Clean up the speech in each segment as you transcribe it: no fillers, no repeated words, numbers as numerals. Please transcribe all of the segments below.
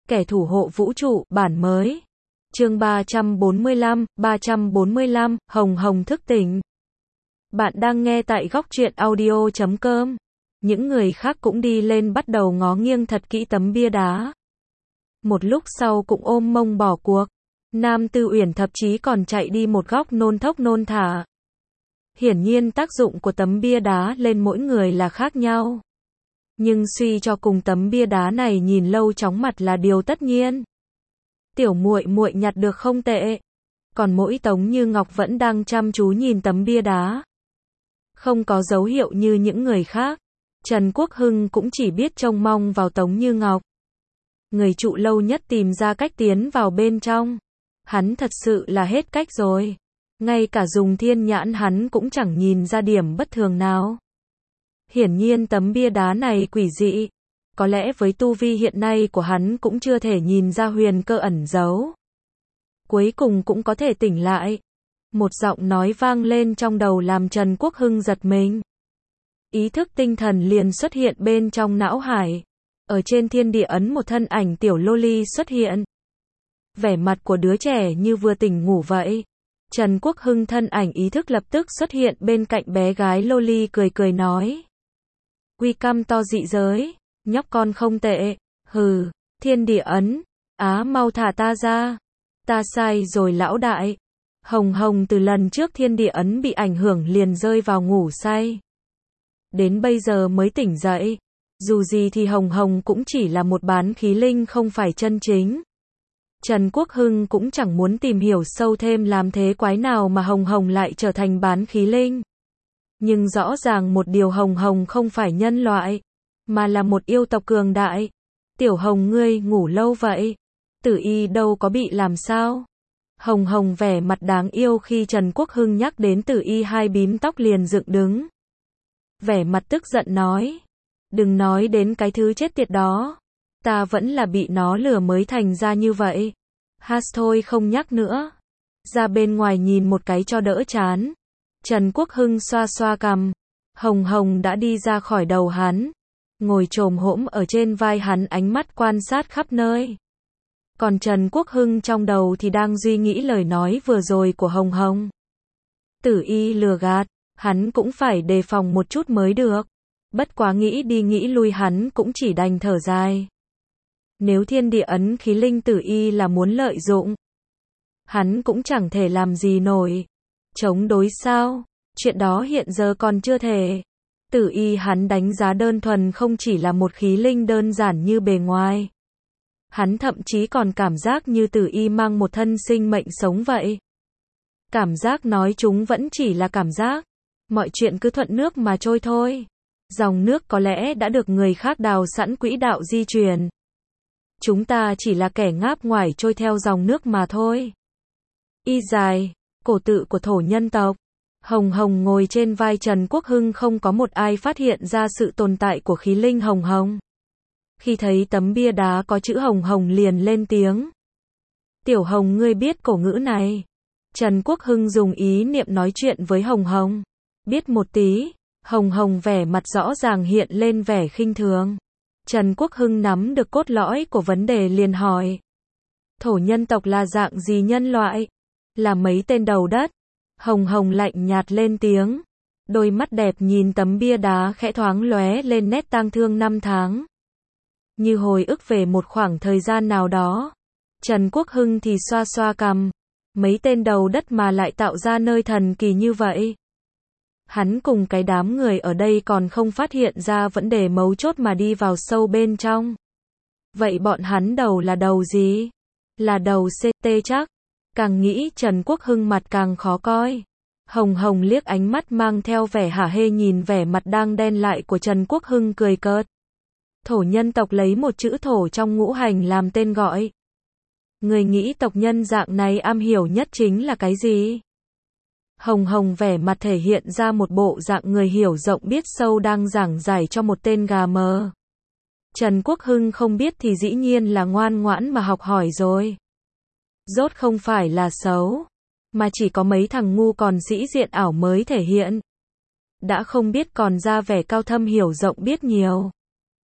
Kẻ thủ hộ vũ trụ, bản mới. Chương 345, Hồng Hồng thức tỉnh. Bạn đang nghe tại góc truyện audio.com. Những người khác cũng đi lên bắt đầu ngó nghiêng thật kỹ tấm bia đá. Một lúc sau cũng ôm mông bỏ cuộc. Nam Tư Uyển thậm chí còn chạy đi một góc nôn thốc nôn thả. Hiển nhiên tác dụng của tấm bia đá lên mỗi người là khác nhau. Nhưng suy cho cùng tấm bia đá này nhìn lâu chóng mặt là điều tất nhiên. Tiểu muội muội nhặt được không tệ. Còn mỗi Tống Như Ngọc vẫn đang chăm chú nhìn tấm bia đá. Không có dấu hiệu như những người khác. Trần Quốc Hưng cũng chỉ biết trông mong vào Tống Như Ngọc. Người trụ lâu nhất tìm ra cách tiến vào bên trong. Hắn thật sự là hết cách rồi. Ngay cả dùng thiên nhãn hắn cũng chẳng nhìn ra điểm bất thường nào. Hiển nhiên tấm bia đá này quỷ dị. Có lẽ với tu vi hiện nay của hắn cũng chưa thể nhìn ra huyền cơ ẩn giấu. Cuối cùng cũng có thể tỉnh lại. Một giọng nói vang lên trong đầu làm Trần Quốc Hưng giật mình. Ý thức tinh thần liền xuất hiện bên trong não hải. Ở trên thiên địa ấn một thân ảnh tiểu loli xuất hiện. Vẻ mặt của đứa trẻ như vừa tỉnh ngủ vậy. Trần Quốc Hưng thân ảnh ý thức lập tức xuất hiện bên cạnh bé gái loli cười cười nói. Quy căm to dị giới, nhóc con không tệ, hừ, thiên địa ấn, mau thả ta ra. Ta sai rồi lão đại. Hồng Hồng từ lần trước thiên địa ấn bị ảnh hưởng liền rơi vào ngủ say. Đến bây giờ mới tỉnh dậy. Dù gì thì Hồng Hồng cũng chỉ là một bán khí linh không phải chân chính. Trần Quốc Hưng cũng chẳng muốn tìm hiểu sâu thêm làm thế quái nào mà Hồng Hồng lại trở thành bán khí linh. Nhưng rõ ràng một điều Hồng Hồng không phải nhân loại, mà là một yêu tộc cường đại. Tiểu Hồng ngươi ngủ lâu vậy? Tử Y đâu có bị làm sao? Hồng Hồng vẻ mặt đáng yêu khi Trần Quốc Hưng nhắc đến Tử Y hai bím tóc liền dựng đứng. Vẻ mặt tức giận nói. Đừng nói đến cái thứ chết tiệt đó. Ta vẫn là bị nó lừa mới thành ra như vậy. Thôi không nhắc nữa. Ra bên ngoài nhìn một cái cho đỡ chán. Trần Quốc Hưng xoa xoa cằm. Hồng Hồng đã đi ra khỏi đầu hắn. Ngồi chồm hổm ở trên vai hắn ánh mắt quan sát khắp nơi. Còn Trần Quốc Hưng trong đầu thì đang suy nghĩ lời nói vừa rồi của Hồng Hồng. Tử Y lừa gạt, hắn cũng phải đề phòng một chút mới được. Bất quá nghĩ đi nghĩ lui hắn cũng chỉ đành thở dài. Nếu thiên địa ấn khí linh Tử Y là muốn lợi dụng, hắn cũng chẳng thể làm gì nổi. Chống đối sao? Chuyện đó hiện giờ còn chưa thể. Tử Y hắn đánh giá đơn thuần không chỉ là một khí linh đơn giản như bề ngoài. Hắn thậm chí còn cảm giác như Tử Y mang một thân sinh mệnh sống vậy. Cảm giác nói chúng vẫn chỉ là cảm giác. Mọi chuyện cứ thuận nước mà trôi thôi. Dòng nước có lẽ đã được người khác đào sẵn quỹ đạo di chuyển. Chúng ta chỉ là kẻ ngáp ngoài trôi theo dòng nước mà thôi. Y dài, cổ tự của thổ nhân tộc. Hồng Hồng ngồi trên vai Trần Quốc Hưng, không có một ai phát hiện ra sự tồn tại của khí linh Hồng Hồng. Khi thấy tấm bia đá có chữ Hồng Hồng liền lên tiếng. Tiểu Hồng ngươi biết cổ ngữ này? Trần Quốc Hưng dùng ý niệm nói chuyện với Hồng Hồng. Biết một tí. Hồng Hồng vẻ mặt rõ ràng hiện lên vẻ khinh thường. Trần Quốc Hưng nắm được cốt lõi của vấn đề liền hỏi. Thổ nhân tộc là dạng gì nhân loại? Là mấy tên đầu đất? Hồng Hồng lạnh nhạt lên tiếng. Đôi mắt đẹp nhìn tấm bia đá khẽ thoáng lóe lên nét tang thương năm tháng. Như hồi ức về một khoảng thời gian nào đó. Trần Quốc Hưng thì xoa xoa cằm. Mấy tên đầu đất mà lại tạo ra nơi thần kỳ như vậy. Hắn cùng cái đám người ở đây còn không phát hiện ra vấn đề mấu chốt mà đi vào sâu bên trong. Vậy bọn hắn đầu là đầu gì? Là đầu CT chắc. Càng nghĩ Trần Quốc Hưng mặt càng khó coi. Hồng Hồng liếc ánh mắt mang theo vẻ hả hê nhìn vẻ mặt đang đen lại của Trần Quốc Hưng cười cợt. Thổ nhân tộc lấy một chữ thổ trong ngũ hành làm tên gọi. Người nghĩ tộc nhân dạng này am hiểu nhất chính là cái gì? Hồng Hồng vẻ mặt thể hiện ra một bộ dạng người hiểu rộng biết sâu đang giảng giải cho một tên gà mờ. Trần Quốc Hưng không biết thì dĩ nhiên là ngoan ngoãn mà học hỏi rồi. Rốt không phải là xấu, mà chỉ có mấy thằng ngu còn sĩ diện ảo mới thể hiện. Đã không biết còn ra vẻ cao thâm hiểu rộng biết nhiều.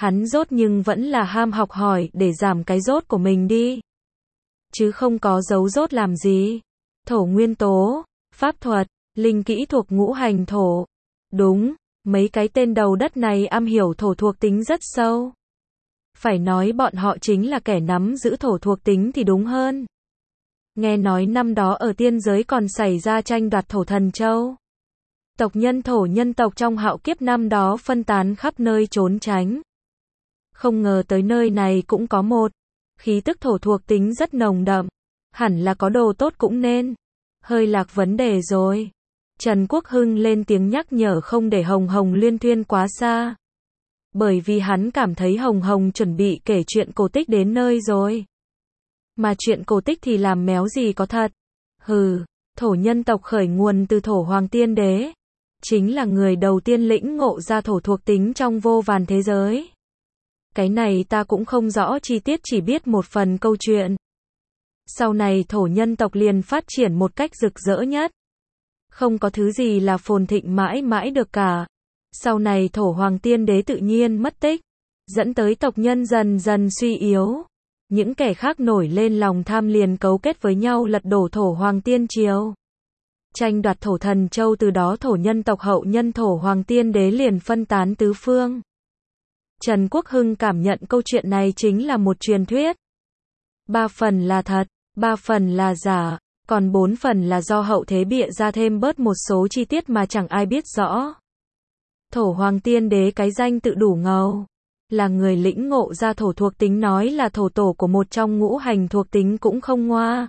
Hắn dốt nhưng vẫn là ham học hỏi để giảm cái dốt của mình đi. Chứ không có giấu dốt làm gì. Thổ nguyên tố, pháp thuật, linh kỹ thuộc ngũ hành thổ. Đúng, mấy cái tên đầu đất này am hiểu thổ thuộc tính rất sâu. Phải nói bọn họ chính là kẻ nắm giữ thổ thuộc tính thì đúng hơn. Nghe nói năm đó ở tiên giới còn xảy ra tranh đoạt thổ thần châu. Tộc nhân thổ nhân tộc trong hạo kiếp năm đó phân tán khắp nơi trốn tránh. Không ngờ tới nơi này cũng có một khí tức thổ thuộc tính rất nồng đậm. Hẳn là có đồ tốt cũng nên. Hơi lạc vấn đề rồi. Trần Quốc Hưng lên tiếng nhắc nhở không để Hồng Hồng luyên thuyên quá xa. Bởi vì hắn cảm thấy Hồng Hồng chuẩn bị kể chuyện cổ tích đến nơi rồi. Mà chuyện cổ tích thì làm méo gì có thật. Hừ, thổ nhân tộc khởi nguồn từ thổ hoàng tiên đế. Chính là người đầu tiên lĩnh ngộ ra thổ thuộc tính trong vô vàn thế giới. Cái này ta cũng không rõ chi tiết, chỉ biết một phần câu chuyện. Sau này thổ nhân tộc liền phát triển một cách rực rỡ nhất. Không có thứ gì là phồn thịnh mãi mãi được cả. Sau này thổ hoàng tiên đế tự nhiên mất tích, dẫn tới tộc nhân dần dần suy yếu. Những kẻ khác nổi lên lòng tham liền cấu kết với nhau lật đổ thổ hoàng tiên triều. Tranh đoạt thổ thần châu, từ đó thổ nhân tộc hậu nhân thổ hoàng tiên đế liền phân tán tứ phương. Trần Quốc Hưng cảm nhận câu chuyện này chính là một truyền thuyết. 3 phần là thật, 3 phần là giả, còn 4 phần là do hậu thế bịa ra thêm bớt một số chi tiết mà chẳng ai biết rõ. Thổ hoàng tiên đế cái danh tự đủ ngầu. Là người lĩnh ngộ ra thổ thuộc tính, nói là thổ tổ của một trong ngũ hành thuộc tính cũng không ngoa.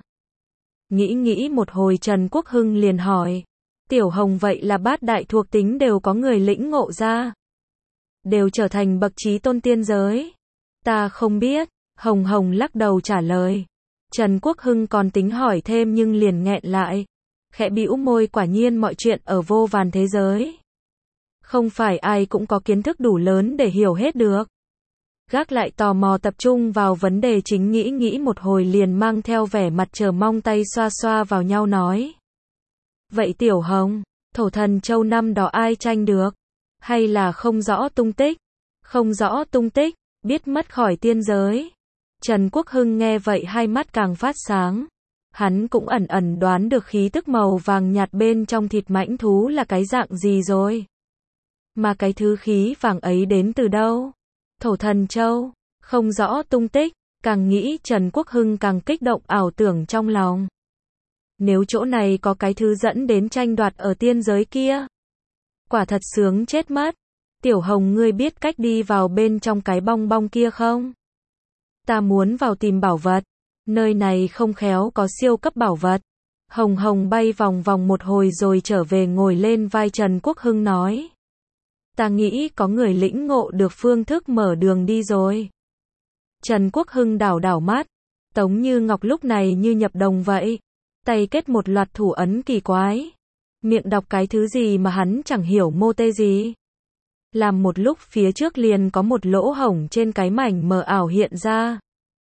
Nghĩ một hồi Trần Quốc Hưng liền hỏi. Tiểu Hồng, vậy là bát đại thuộc tính đều có người lĩnh ngộ ra? Đều trở thành bậc chí tôn tiên giới? Ta không biết. Hồng Hồng lắc đầu trả lời. Trần Quốc Hưng còn tính hỏi thêm nhưng liền nghẹn lại. Khẽ bĩu môi, quả nhiên mọi chuyện ở vô vàn thế giới. Không phải ai cũng có kiến thức đủ lớn để hiểu hết được. Gác lại tò mò, tập trung vào vấn đề chính, nghĩ một hồi liền mang theo vẻ mặt chờ mong, tay xoa xoa vào nhau nói. Vậy Tiểu Hồng, thổ thần châu năm đó ai tranh được? Hay là không rõ tung tích? Không rõ tung tích, biết mất khỏi tiên giới. Trần Quốc Hưng nghe vậy hai mắt càng phát sáng. Hắn cũng ẩn ẩn đoán được khí tức màu vàng nhạt bên trong thịt mãnh thú là cái dạng gì rồi. Mà cái thứ khí vàng ấy đến từ đâu? Thổ thần châu, không rõ tung tích. Càng nghĩ Trần Quốc Hưng càng kích động, ảo tưởng trong lòng. Nếu chỗ này có cái thứ dẫn đến tranh đoạt ở tiên giới kia, quả thật sướng chết mất. Tiểu Hồng, ngươi biết cách đi vào bên trong cái bong bong kia không? Ta muốn vào tìm bảo vật. Nơi này không khéo có siêu cấp bảo vật. Hồng Hồng bay vòng vòng một hồi rồi trở về ngồi lên vai Trần Quốc Hưng nói. Ta nghĩ có người lĩnh ngộ được phương thức mở đường đi rồi. Trần Quốc Hưng đảo mắt. Tống Như Ngọc lúc này như nhập đồng vậy. Tay kết một loạt thủ ấn kỳ quái. Miệng đọc cái thứ gì mà hắn chẳng hiểu mô tê gì. Làm một lúc phía trước liền có một lỗ hổng trên cái mảnh mờ ảo hiện ra.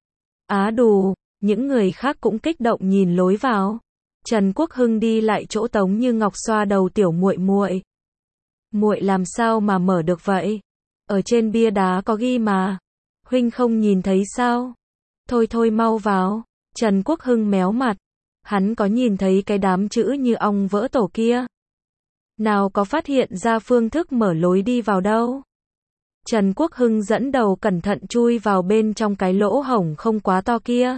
Á đù, những người khác cũng kích động nhìn lối vào. Trần Quốc Hưng đi lại chỗ Tống Như Ngọc, xoa đầu, tiểu muội muội. Muội làm sao mà mở được vậy? Ở trên bia đá có ghi mà. Huynh không nhìn thấy sao? Thôi mau vào. Trần Quốc Hưng méo mặt. Hắn có nhìn thấy cái đám chữ như ong vỡ tổ kia. Nào có phát hiện ra phương thức mở lối đi vào đâu. Trần Quốc Hưng dẫn đầu cẩn thận chui vào bên trong cái lỗ hổng không quá to kia.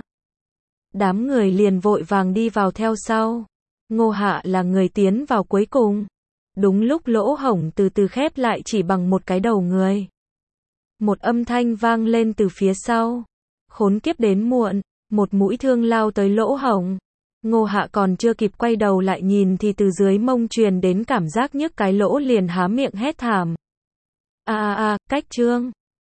Đám người liền vội vàng đi vào theo sau. Ngô Hạ là người tiến vào cuối cùng. Đúng lúc lỗ hổng từ từ khép lại chỉ bằng một cái đầu người. Một âm thanh vang lên từ phía sau. Khốn kiếp đến muộn, một mũi thương lao tới lỗ hổng. Ngô Hạ còn chưa kịp quay đầu lại nhìn thì từ dưới mông truyền đến cảm giác nhức cái lỗ, liền há miệng hét thảm. Cách trương.